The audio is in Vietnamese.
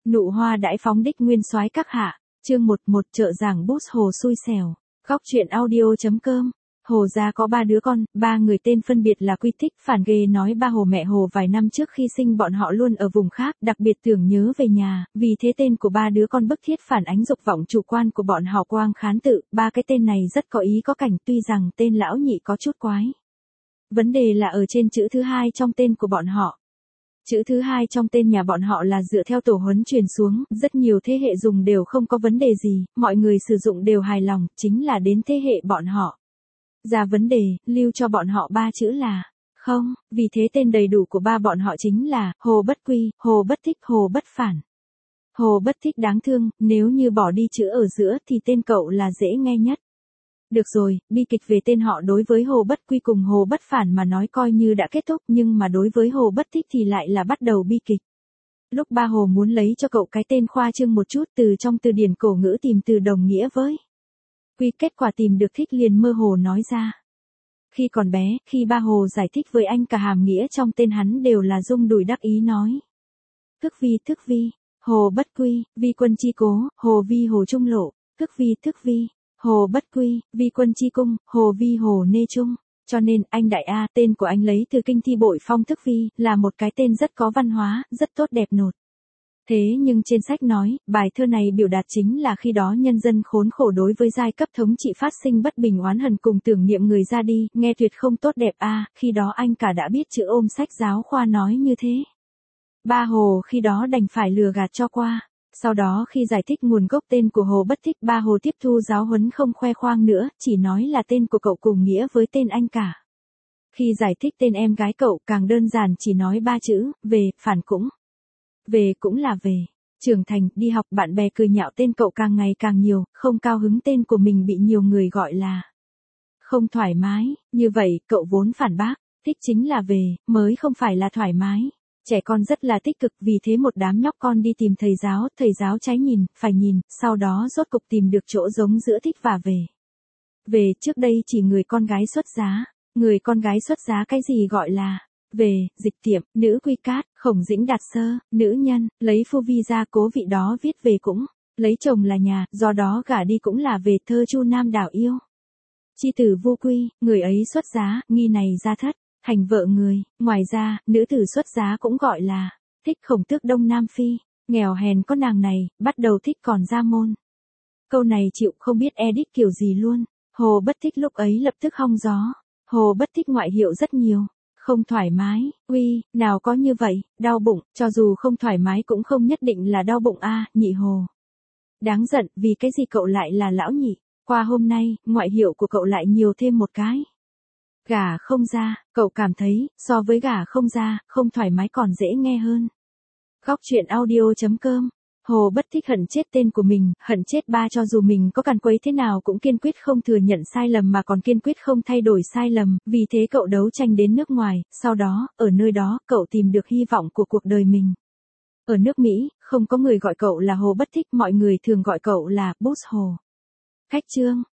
Nụ hoa đãi phóng đích nguyên soái các hạ. Chương 11 trợ giảng bút Hồ xui xẻo. Góc truyện audio.com. Hồ gia có 3 đứa con, 3 người tên phân biệt là Quy Thích, Phản Ghê nói ba Hồ mẹ Hồ vài năm trước khi sinh bọn họ luôn ở vùng khác, đặc biệt tưởng nhớ về nhà, vì thế tên của 3 đứa con bức thiết phản ánh dục vọng chủ quan của bọn họ Quang Khán Tự, 3 cái tên này rất có ý có cảnh, tuy rằng tên lão nhị có chút quái. Vấn đề là ở trên chữ thứ hai trong tên của bọn họ. Chữ thứ hai trong tên nhà bọn họ là dựa theo tổ huấn truyền xuống, rất nhiều thế hệ dùng đều không có vấn đề gì, mọi người sử dụng đều hài lòng, chính là đến thế hệ bọn họ ra vấn đề, lưu cho bọn họ 3 chữ là không, vì thế tên đầy đủ của ba bọn họ chính là Hồ Bất Quy, Hồ Bất Thích, Hồ Bất Phản. Hồ Bất Thích đáng thương, nếu như bỏ đi chữ ở giữa thì tên cậu là dễ nghe nhất. Được rồi, bi kịch về tên họ đối với Hồ Bất Quy cùng Hồ Bất Phản mà nói coi như đã kết thúc, nhưng mà đối với Hồ Bất Thích thì lại là bắt đầu bi kịch. Lúc ba Hồ muốn lấy cho cậu cái tên khoa trương một chút, từ trong từ điển cổ ngữ tìm từ đồng nghĩa với Quy, kết quả tìm được Thích liền mơ hồ nói ra. Khi còn bé, khi ba Hồ giải thích với anh cả hàm nghĩa trong tên hắn đều là rung đùi đắc ý nói. Thức vi, Hồ Bất Quy, vi quân chi cố, Hồ vi Hồ trung lộ, thức vi, Hồ Bất Quy, vi quân chi cung, Hồ vi Hồ nê trung. Cho nên, anh đại A, tên của anh lấy từ kinh thi bội phong thức vi, là một cái tên rất có văn hóa, rất tốt đẹp nột. Thế nhưng trên sách nói, bài thơ này biểu đạt chính là khi đó nhân dân khốn khổ đối với giai cấp thống trị phát sinh bất bình oán hận cùng tưởng niệm người ra đi, nghe tuyệt không tốt đẹp a. Khi đó anh cả đã biết chữ ôm sách giáo khoa nói như thế. Ba Hồ khi đó đành phải lừa gạt cho qua. Sau đó khi giải thích nguồn gốc tên của Hồ Bất Thích, ba Hồ tiếp thu giáo huấn không khoe khoang nữa, chỉ nói là tên của cậu cùng nghĩa với tên anh cả. Khi giải thích tên em gái cậu càng đơn giản chỉ nói 3 chữ, về, phản cũng. Về cũng là về. Trưởng thành, đi học, bạn bè cười nhạo tên cậu càng ngày càng nhiều, không cao hứng tên của mình bị nhiều người gọi là không thoải mái. Như vậy, cậu vốn phản bác, thích chính là về, mới không phải là thoải mái. Trẻ con rất là tích cực, vì thế một đám nhóc con đi tìm thầy giáo trái nhìn, phải nhìn, sau đó rốt cục tìm được chỗ giống giữa thích và về. Về, trước đây chỉ người con gái xuất giá. Người con gái xuất giá cái gì gọi là về, dịch tiệm, nữ quy cát, Khổng Dĩnh Đạt Sơ, nữ nhân, lấy phu vi ra cố vị đó viết về cũng, lấy chồng là nhà, do đó gả đi cũng là về, thơ Chu Nam đảo yêu. Chi tử vô quy, người ấy xuất giá, nghi này ra thất, hành vợ người, ngoài ra, nữ tử xuất giá cũng gọi là thích Khổng Tước Đông Nam Phi, nghèo hèn có nàng này, bắt đầu thích còn ra môn. Câu này chịu không biết edit kiểu gì luôn, Hồ Bất Thích lúc ấy lập tức hong gió, Hồ Bất Thích ngoại hiệu rất nhiều. Không thoải mái, uy, nào có như vậy, đau bụng, cho dù không thoải mái cũng không nhất định là đau bụng a, nhị Hồ. Đáng giận, vì cái gì cậu lại là lão nhị, qua hôm nay, ngoại hiệu của cậu lại nhiều thêm một cái. Gả không ra, cậu cảm thấy, so với gả không ra, không thoải mái còn dễ nghe hơn. Góc truyện audio.com. Hồ Bất Thích hận chết tên của mình, hận chết ba cho dù mình có càn quấy thế nào cũng kiên quyết không thừa nhận sai lầm mà còn kiên quyết không thay đổi sai lầm, vì thế cậu đấu tranh đến nước ngoài, sau đó, ở nơi đó, cậu tìm được hy vọng của cuộc đời mình. Ở nước Mỹ, không có người gọi cậu là Hồ Bất Thích, mọi người thường gọi cậu là Boss Hồ. Khách chương.